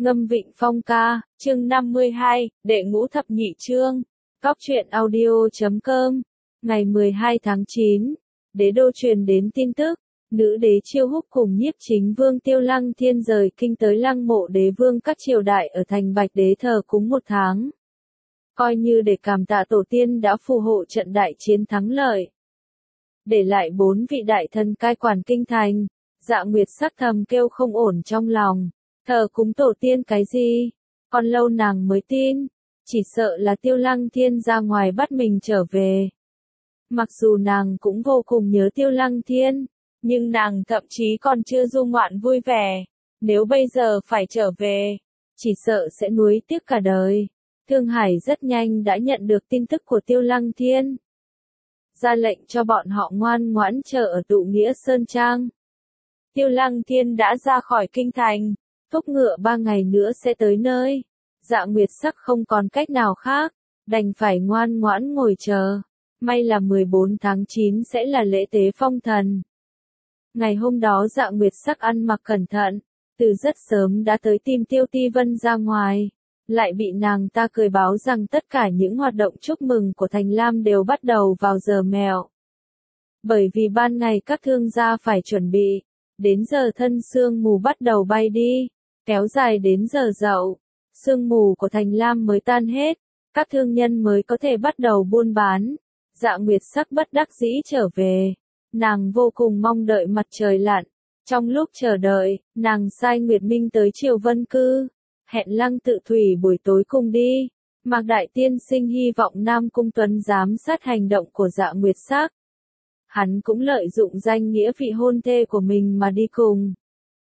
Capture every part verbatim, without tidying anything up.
Ngâm Vịnh Phong ca, chương năm mươi hai, đệ ngũ thập nhị chương. Cóc truyện audio chấm com. Ngày mười hai tháng chín, đế đô truyền đến tin tức, nữ đế Chiêu Húc cùng nhiếp chính vương Tiêu Lăng Thiên rời kinh tới lăng mộ đế vương các triều đại ở thành Bạch Đế thờ cúng một tháng. Coi như để cảm tạ tổ tiên đã phù hộ trận đại chiến thắng lợi. Để lại bốn vị đại thần cai quản kinh thành, Dạ Nguyệt sắc thầm kêu không ổn trong lòng. Thờ cúng tổ tiên cái gì? Còn lâu nàng mới tin, chỉ sợ là Tiêu Lăng Thiên ra ngoài bắt mình trở về. Mặc dù nàng cũng vô cùng nhớ Tiêu Lăng Thiên, nhưng nàng thậm chí còn chưa du ngoạn vui vẻ. Nếu bây giờ phải trở về, chỉ sợ sẽ nuối tiếc cả đời. Thương Hải rất nhanh đã nhận được tin tức của Tiêu Lăng Thiên. Ra lệnh cho bọn họ ngoan ngoãn chờ ở Tụ Nghĩa Sơn Trang. Tiêu Lăng Thiên đã ra khỏi kinh thành, thúc ngựa ba ngày nữa sẽ tới nơi. Dạ Nguyệt sắc không còn cách nào khác, đành phải ngoan ngoãn ngồi chờ. May là mười bốn tháng chín sẽ là lễ tế phong thần. Ngày hôm đó Dạ Nguyệt sắc ăn mặc cẩn thận, từ rất sớm đã tới tìm Tiêu Ti Vân ra ngoài, lại bị nàng ta cười báo rằng tất cả những hoạt động chúc mừng của Thành Lam đều bắt đầu vào giờ mẹo. Bởi vì ban ngày các thương gia phải chuẩn bị, đến giờ thân sương mù bắt đầu bay đi, kéo dài đến giờ dậu, sương mù của Thành Lam mới tan hết, các thương nhân mới có thể bắt đầu buôn bán. Dạ Nguyệt sắc bất đắc dĩ trở về, nàng vô cùng mong đợi mặt trời lặn. Trong lúc chờ đợi, nàng sai Nguyệt Minh tới Triều Vân Cư, hẹn Lăng Tự Thủy buổi tối cùng đi. Mạc Đại Tiên Sinh hy vọng Nam Cung Tuấn giám sát hành động của Dạ Nguyệt sắc. Hắn cũng lợi dụng danh nghĩa vị hôn thê của mình mà đi cùng.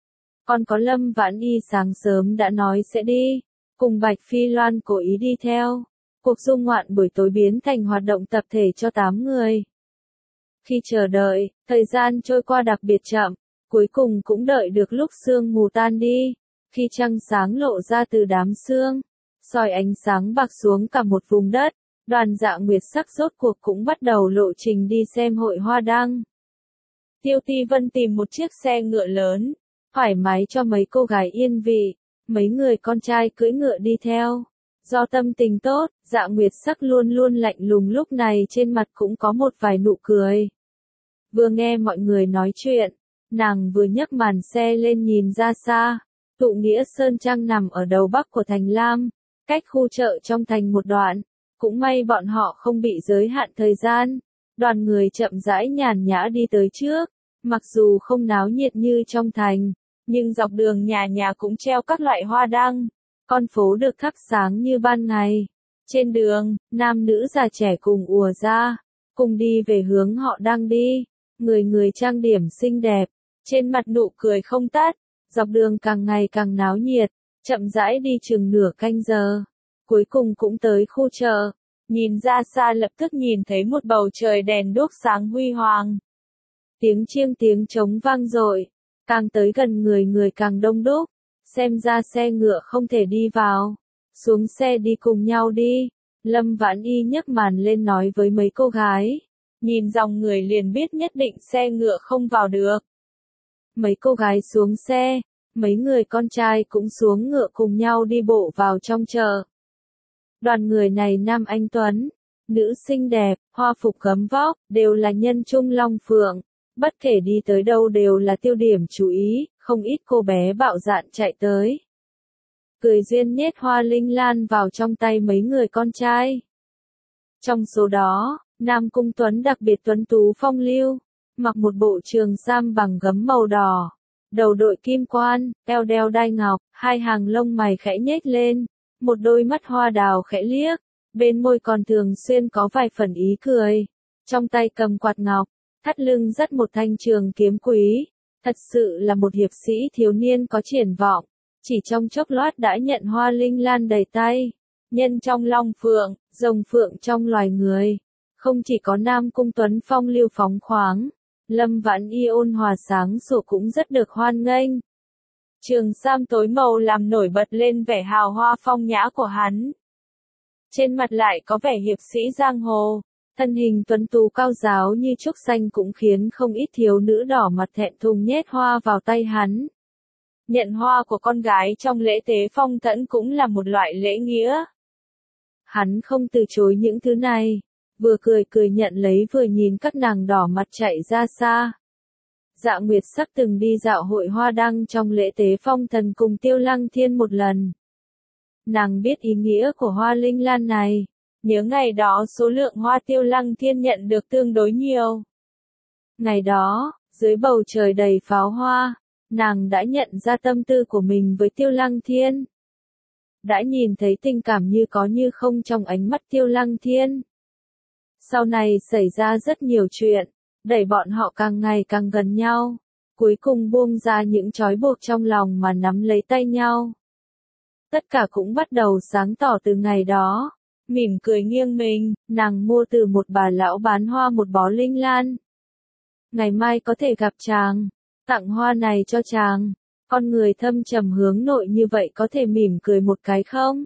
Còn có Lâm Vãn Y sáng sớm đã nói sẽ đi, cùng Bạch Phi Loan cố ý đi theo. Cuộc du ngoạn buổi tối biến thành hoạt động tập thể cho tám người. Khi chờ đợi, thời gian trôi qua đặc biệt chậm, cuối cùng cũng đợi được lúc sương mù tan đi. Khi trăng sáng lộ ra từ đám sương, soi ánh sáng bạc xuống cả một vùng đất, đoàn Dạ Nguyệt sắc rốt cuộc cũng bắt đầu lộ trình đi xem hội hoa đăng. Tiêu Ti Vân tìm một chiếc xe ngựa lớn, thoải mái cho mấy cô gái yên vị, mấy người con trai cưỡi ngựa đi theo. Do tâm tình tốt, Dạ Nguyệt sắc luôn luôn lạnh lùng lúc này trên mặt cũng có một vài nụ cười. Vừa nghe mọi người nói chuyện, nàng vừa nhấc màn xe lên nhìn ra xa. Tụ Nghĩa Sơn Trang nằm ở đầu bắc của Thành Lam, cách khu chợ trong thành một đoạn. Cũng may bọn họ không bị giới hạn thời gian. Đoàn người chậm rãi nhàn nhã đi tới trước. Mặc dù không náo nhiệt như trong thành, nhưng dọc đường nhà nhà cũng treo các loại hoa đăng. Con phố được thắp sáng như ban ngày. Trên đường, nam nữ già trẻ cùng ùa ra, cùng đi về hướng họ đang đi. Người người trang điểm xinh đẹp, trên mặt nụ cười không tắt. Dọc đường càng ngày càng náo nhiệt, chậm rãi đi chừng nửa canh giờ. Cuối cùng cũng tới khu chợ, nhìn ra xa lập tức nhìn thấy một bầu trời đèn đuốc sáng huy hoàng. Tiếng chiêng tiếng trống vang dội, càng tới gần người người càng đông đúc, xem ra xe ngựa không thể đi vào. Xuống xe đi cùng nhau đi, Lâm Vãn Y nhấc màn lên nói với mấy cô gái. Nhìn dòng người liền biết nhất định xe ngựa không vào được. Mấy cô gái xuống xe, mấy người con trai cũng xuống ngựa cùng nhau đi bộ vào trong chợ. Đoàn người này nam anh tuấn, nữ xinh đẹp, hoa phục gấm vóc, đều là nhân trung long phượng. Bất kể đi tới đâu đều là tiêu điểm chú ý, không ít cô bé bạo dạn chạy tới. Cười duyên nhét hoa linh lan vào trong tay mấy người con trai. Trong số đó, Nam Cung Tuấn đặc biệt tuấn tú phong lưu, mặc một bộ trường sam bằng gấm màu đỏ, đầu đội kim quan, eo đeo đai ngọc, hai hàng lông mày khẽ nhếch lên, một đôi mắt hoa đào khẽ liếc, bên môi còn thường xuyên có vài phần ý cười, trong tay cầm quạt ngọc, thắt lưng dắt một thanh trường kiếm quý, thật sự là một hiệp sĩ thiếu niên có triển vọng, chỉ trong chốc lát đã nhận hoa linh lan đầy tay, nhân trong long phượng, rồng phượng trong loài người. Không chỉ có Nam Cung Tuấn phong lưu phóng khoáng, Lâm Vãn Y ôn hòa sáng sủa cũng rất được hoan nghênh. Trường sam tối màu làm nổi bật lên vẻ hào hoa phong nhã của hắn. Trên mặt lại có vẻ hiệp sĩ giang hồ, thân hình tuấn tú cao giáo như trúc xanh cũng khiến không ít thiếu nữ đỏ mặt thẹn thùng nhét hoa vào tay hắn. Nhận hoa của con gái trong lễ tế phong thẫn cũng là một loại lễ nghĩa. Hắn không từ chối những thứ này, vừa cười cười nhận lấy vừa nhìn các nàng đỏ mặt chạy ra xa. Dạ Nguyệt Sắc từng đi dạo hội hoa đăng trong lễ tế phong thần cùng Tiêu Lăng Thiên một lần. Nàng biết ý nghĩa của hoa linh lan này, nhớ ngày đó số lượng hoa Tiêu Lăng Thiên nhận được tương đối nhiều. Ngày đó, dưới bầu trời đầy pháo hoa, nàng đã nhận ra tâm tư của mình với Tiêu Lăng Thiên. Đã nhìn thấy tình cảm như có như không trong ánh mắt Tiêu Lăng Thiên. Sau này xảy ra rất nhiều chuyện, đẩy bọn họ càng ngày càng gần nhau, cuối cùng buông ra những trói buộc trong lòng mà nắm lấy tay nhau. Tất cả cũng bắt đầu sáng tỏ từ ngày đó. Mỉm cười nghiêng mình, nàng mua từ một bà lão bán hoa một bó linh lan. Ngày mai có thể gặp chàng, tặng hoa này cho chàng. Con người thâm trầm hướng nội như vậy có thể mỉm cười một cái không?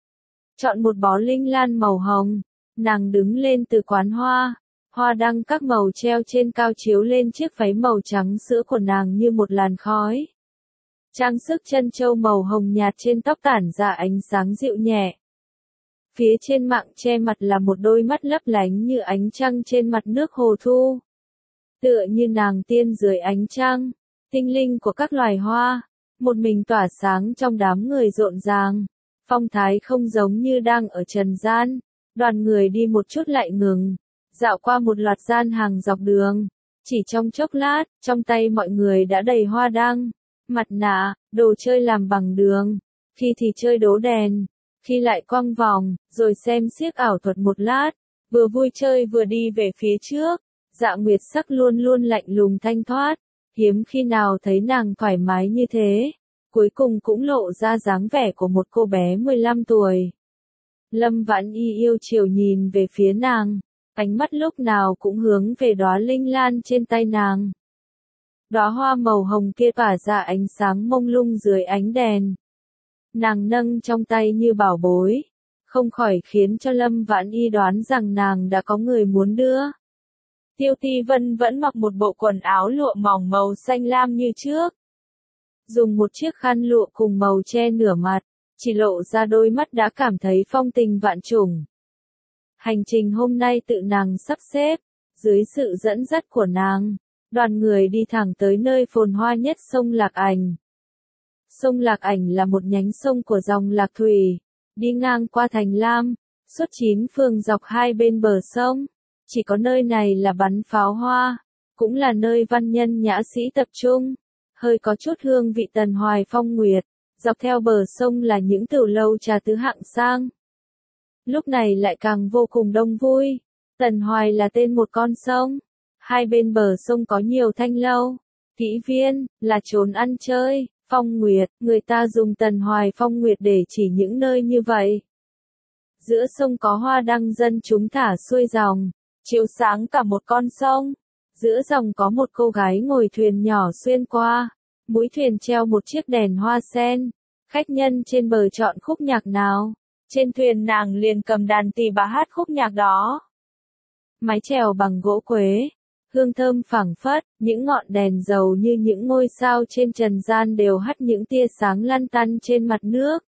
Chọn một bó linh lan màu hồng, nàng đứng lên từ quán hoa, hoa đăng các màu treo trên cao chiếu lên chiếc váy màu trắng sữa của nàng như một làn khói. Trang sức chân châu màu hồng nhạt trên tóc tản ra ánh sáng dịu nhẹ. Phía trên mạng che mặt là một đôi mắt lấp lánh như ánh trăng trên mặt nước hồ thu. Tựa như nàng tiên dưới ánh trăng, tinh linh của các loài hoa, một mình tỏa sáng trong đám người rộn ràng. Phong thái không giống như đang ở trần gian, đoàn người đi một chút lại ngừng, dạo qua một loạt gian hàng dọc đường. Chỉ trong chốc lát, trong tay mọi người đã đầy hoa đăng, mặt nạ, đồ chơi làm bằng đường, khi thì chơi đố đèn, khi lại quăng vòng, rồi xem xiếc ảo thuật một lát, vừa vui chơi vừa đi về phía trước. Dạ Nguyệt Sắc luôn luôn lạnh lùng thanh thoát, hiếm khi nào thấy nàng thoải mái như thế, cuối cùng cũng lộ ra dáng vẻ của một cô bé mười lăm tuổi. Lâm Vãn Y yêu chiều nhìn về phía nàng, ánh mắt lúc nào cũng hướng về đóa linh lan trên tay nàng. Đóa hoa màu hồng kia tỏa ra ánh sáng mông lung dưới ánh đèn. Nàng nâng trong tay như bảo bối, không khỏi khiến cho Lâm Vãn Y đoán rằng nàng đã có người muốn đưa. Tiêu Ti Vân vẫn mặc một bộ quần áo lụa mỏng màu xanh lam như trước. Dùng một chiếc khăn lụa cùng màu che nửa mặt, chỉ lộ ra đôi mắt đã cảm thấy phong tình vạn trùng. Hành trình hôm nay tự nàng sắp xếp, dưới sự dẫn dắt của nàng, đoàn người đi thẳng tới nơi phồn hoa nhất sông Lạc Ảnh. Sông Lạc Ảnh là một nhánh sông của dòng Lạc Thủy, đi ngang qua Thành Lam, suốt chín phường dọc hai bên bờ sông. Chỉ có nơi này là bắn pháo hoa, cũng là nơi văn nhân nhã sĩ tập trung, hơi có chút hương vị Tần Hoài Phong Nguyệt, dọc theo bờ sông là những tiểu lâu trà tứ hạng sang. Lúc này lại càng vô cùng đông vui. Tần Hoài là tên một con sông, hai bên bờ sông có nhiều thanh lâu, kỹ viên, là chốn ăn chơi. Phong Nguyệt, người ta dùng Tần Hoài Phong Nguyệt để chỉ những nơi như vậy. Giữa sông có hoa đăng dân chúng thả xuôi dòng, chiếu sáng cả một con sông. Giữa dòng có một cô gái ngồi thuyền nhỏ xuyên qua, mũi thuyền treo một chiếc đèn hoa sen. Khách nhân trên bờ chọn khúc nhạc nào, trên thuyền nàng liền cầm đàn tỳ bà hát khúc nhạc đó. Mái chèo bằng gỗ quế, hương thơm phảng phất, những ngọn đèn dầu như những ngôi sao trên trần gian đều hắt những tia sáng lăn tăn trên mặt nước.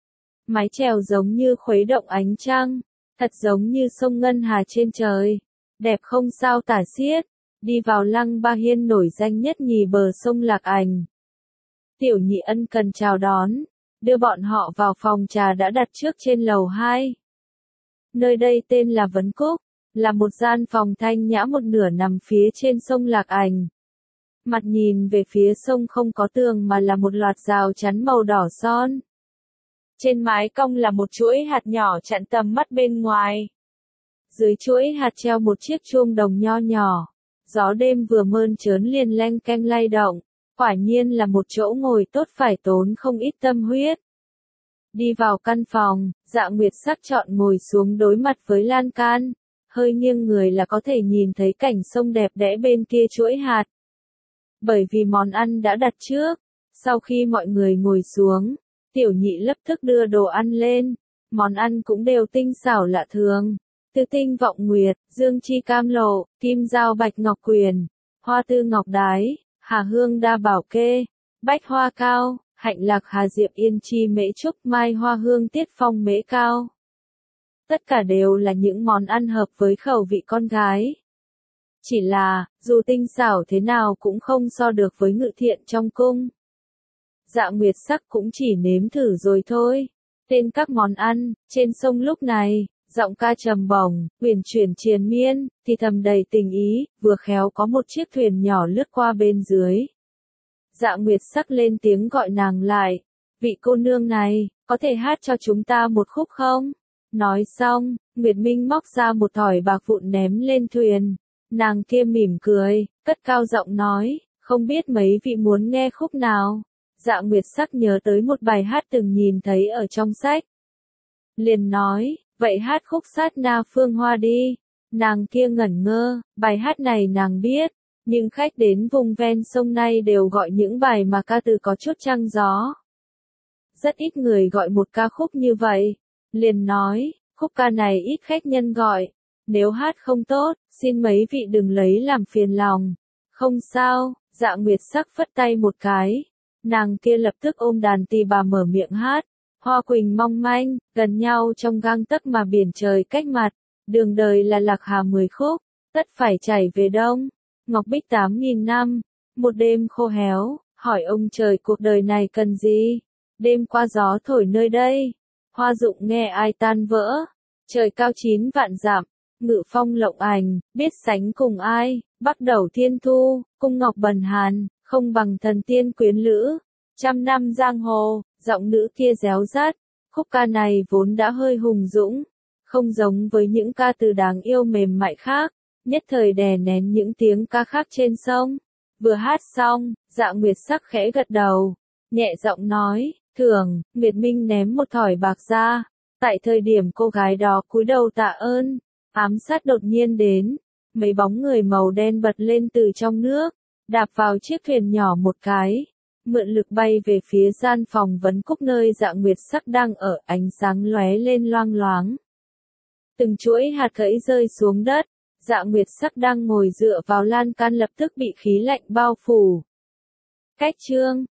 Mái chèo giống như khuấy động ánh trăng, thật giống như sông ngân hà trên trời, đẹp không sao tả xiết. Đi vào lăng Ba Hiên nổi danh nhất nhì bờ sông Lạc Ảnh. Tiểu Nhị ân cần chào đón, đưa bọn họ vào phòng trà đã đặt trước trên lầu hai. Nơi đây tên là Vấn Cúc, là một gian phòng thanh nhã một nửa nằm phía trên sông Lạc Ảnh. Mặt nhìn về phía sông không có tường mà là một loạt rào chắn màu đỏ son. Trên mái cong là một chuỗi hạt nhỏ chặn tầm mắt bên ngoài. Dưới chuỗi hạt treo một chiếc chuông đồng nho nhỏ. Gió đêm vừa mơn trớn liền leng keng lay động, quả nhiên là một chỗ ngồi tốt phải tốn không ít tâm huyết. Đi vào căn phòng, Dạ Nguyệt Sắc chọn ngồi xuống đối mặt với lan can, hơi nghiêng người là có thể nhìn thấy cảnh sông đẹp đẽ bên kia chuỗi hạt. Bởi vì món ăn đã đặt trước, sau khi mọi người ngồi xuống, Tiểu Nhị lập tức đưa đồ ăn lên, món ăn cũng đều tinh xảo lạ thường. Tư tinh vọng nguyệt, dương chi cam lộ, kim dao bạch ngọc quyền, hoa tư ngọc đái, hà hương đa bảo kê, bách hoa cao, hạnh lạc hà diệp yên chi mễ trúc mai hoa hương tiết phong mễ cao. Tất cả đều là những món ăn hợp với khẩu vị con gái. Chỉ là, dù tinh xảo thế nào cũng không so được với Ngự Thiện trong cung. Dạ Nguyệt Sắc cũng chỉ nếm thử rồi thôi. Tên các món ăn, trên sông lúc này, giọng ca trầm bổng, uyển chuyển triền miên, thì thầm đầy tình ý, vừa khéo có một chiếc thuyền nhỏ lướt qua bên dưới. Dạ Nguyệt Sắc lên tiếng gọi nàng lại, vị cô nương này, có thể hát cho chúng ta một khúc không? Nói xong, Nguyệt Minh móc ra một thỏi bạc vụn ném lên thuyền. Nàng kia mỉm cười, cất cao giọng nói, không biết mấy vị muốn nghe khúc nào. Dạ Nguyệt Sắc nhớ tới một bài hát từng nhìn thấy ở trong sách. Liền nói, vậy hát khúc Sát Na Phương Hoa đi. Nàng kia ngẩn ngơ, bài hát này nàng biết, nhưng khách đến vùng ven sông này đều gọi những bài mà ca từ có chút trăng gió. Rất ít người gọi một ca khúc như vậy. Liền nói, khúc ca này ít khách nhân gọi. Nếu hát không tốt, xin mấy vị đừng lấy làm phiền lòng. Không sao, Dạ Nguyệt Sắc phất tay một cái. Nàng kia lập tức ôm đàn tỳ bà mở miệng hát. Hoa quỳnh mong manh, gần nhau trong gang tấc mà biển trời cách mặt. Đường đời là lạc hà mười khúc, tất phải chảy về đông. Ngọc Bích tám nghìn năm, một đêm khô héo, hỏi ông trời cuộc đời này cần gì? Đêm qua gió thổi nơi đây, hoa rụng nghe ai tan vỡ. Trời cao chín vạn dặm, ngự phong lộng ảnh, biết sánh cùng ai, bắt đầu thiên thu, cung ngọc bần hàn, không bằng thần tiên quyến lữ. Trăm năm giang hồ, giọng nữ kia réo rát, khúc ca này vốn đã hơi hùng dũng, không giống với những ca từ đáng yêu mềm mại khác, nhất thời đè nén những tiếng ca khác trên sông. Vừa hát xong, Dạ Nguyệt Sắc khẽ gật đầu, nhẹ giọng nói, thưởng. Nguyệt Minh ném một thỏi bạc ra. Tại thời điểm cô gái đó cúi đầu tạ ơn, ám sát đột nhiên đến, mấy bóng người màu đen bật lên từ trong nước, đạp vào chiếc thuyền nhỏ một cái, mượn lực bay về phía gian phòng vấn cúc nơi Dạ Nguyệt Sắc đang ở, ánh sáng lóe lên loang loáng. Từng chuỗi hạt gãy rơi xuống đất, Dạ Nguyệt Sắc đang ngồi dựa vào lan can lập tức bị khí lạnh bao phủ. Cách chương